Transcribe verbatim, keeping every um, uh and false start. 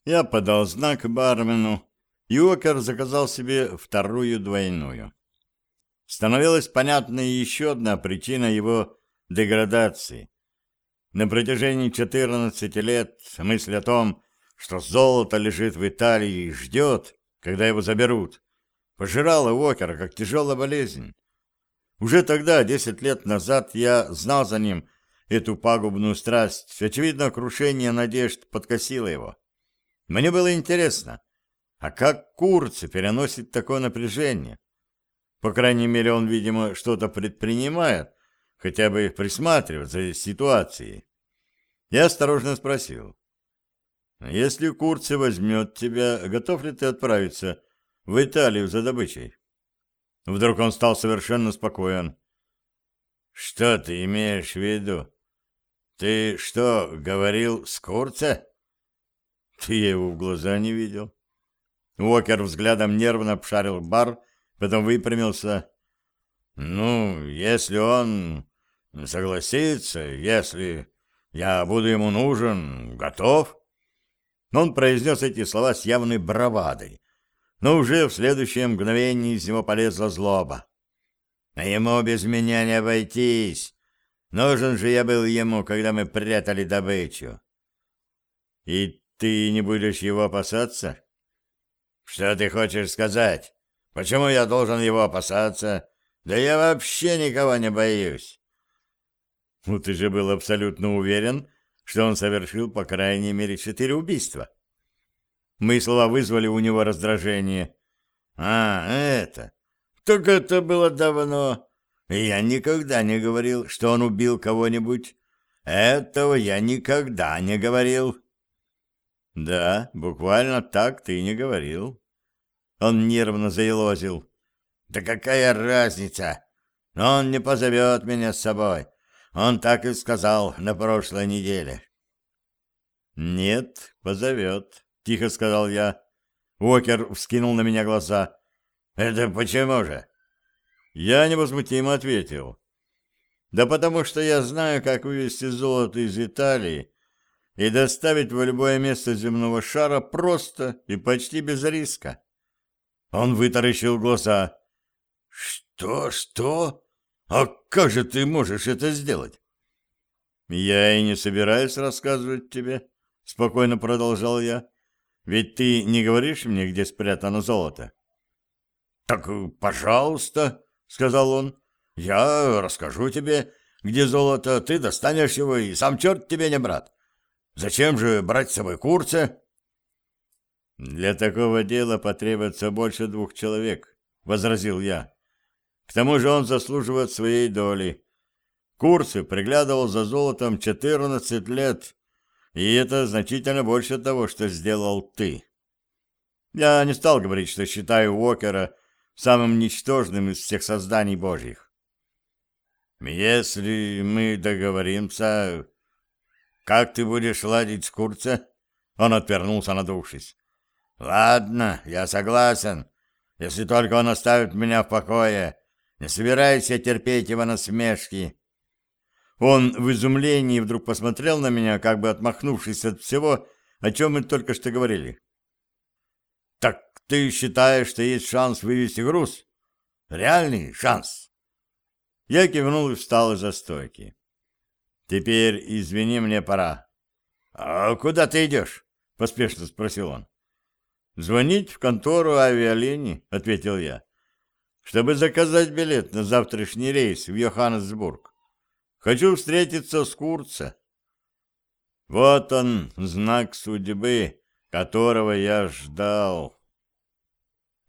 Я подал знак бармену, и Уокер заказал себе вторую двойную. Становилась понятной еще одна причина его деградации. На протяжении четырнадцати лет мысль о том, что золото лежит в Италии и ждет, когда его заберут, пожирала Уокера как тяжелая болезнь. Уже тогда, десять лет назад, я знал за ним эту пагубную страсть. Очевидно, крушение надежд подкосило его. Мне было интересно, а как Курци переносит такое напряжение? По крайней мере, он, видимо, что-то предпринимает, хотя бы присматривает за ситуацией. Я осторожно спросил: если Курци возьмет тебя, готов ли ты отправиться в Италию за добычей? Вдруг он стал совершенно спокоен. Что ты имеешь в виду? Ты что, говорил с Курци? Ты я его в глаза не видел. Уокер взглядом нервно обшарил бар, потом выпрямился. Ну, если он согласится, если я буду ему нужен, готов. Он произнес эти слова с явной бравадой, но уже в следующее мгновение из него полезла злоба. А ему без меня не обойтись. Нужен же я был ему, когда мы прятали добычу. И ты не будешь его опасаться? Что ты хочешь сказать? Почему я должен его опасаться? Да я вообще никого не боюсь. Ну, ты же был абсолютно уверен, что он совершил по крайней мере четыре убийства. Мои слова вызвали у него раздражение. А, это... Так это было давно. И я никогда не говорил, что он убил кого-нибудь. Этого я никогда не говорил. Да, буквально так ты и не говорил. Он нервно заелозил. Да какая разница? Он не позовет меня с собой. Он так и сказал на прошлой неделе. Нет, позовет, тихо сказал я. Уокер вскинул на меня глаза. Это почему же? Я невозмутимо ответил. Да потому что я знаю, как вывести золото из Италии и доставить в любое место земного шара просто и почти без риска. Он вытаращил глаза. Что, что? А как же ты можешь это сделать? Я и не собираюсь рассказывать тебе, спокойно продолжал я. Ведь ты не говоришь мне, где спрятано золото. Так, пожалуйста, сказал он. Я расскажу тебе, где золото, ты достанешь его, и сам черт тебе не брат. Зачем же брать с собой Курци? Для такого дела потребуется больше двух человек, возразил я. К тому же он заслуживает своей доли. Курци приглядывал за золотом четырнадцать лет, и это значительно больше того, что сделал ты. Я не стал говорить, что считаю Уокера самым ничтожным из всех созданий божьих. Если мы договоримся, как ты будешь ладить с Курци? Он отвернулся, надувшись. Ладно, я согласен, если только он оставит меня в покое. Не собираюсь я терпеть его насмешки. Он в изумлении вдруг посмотрел на меня, как бы отмахнувшись от всего, о чем мы только что говорили. Так ты считаешь, что есть шанс вывести груз? Реальный шанс? Я кивнул и встал из-за стойки. Теперь, извини, мне пора. А куда ты идешь? Поспешно спросил он. Звонить в контору авиалиний, ответил я, чтобы заказать билет на завтрашний рейс в Йоханнесбург. Хочу встретиться с Курци. Вот он, знак судьбы, которого я ждал.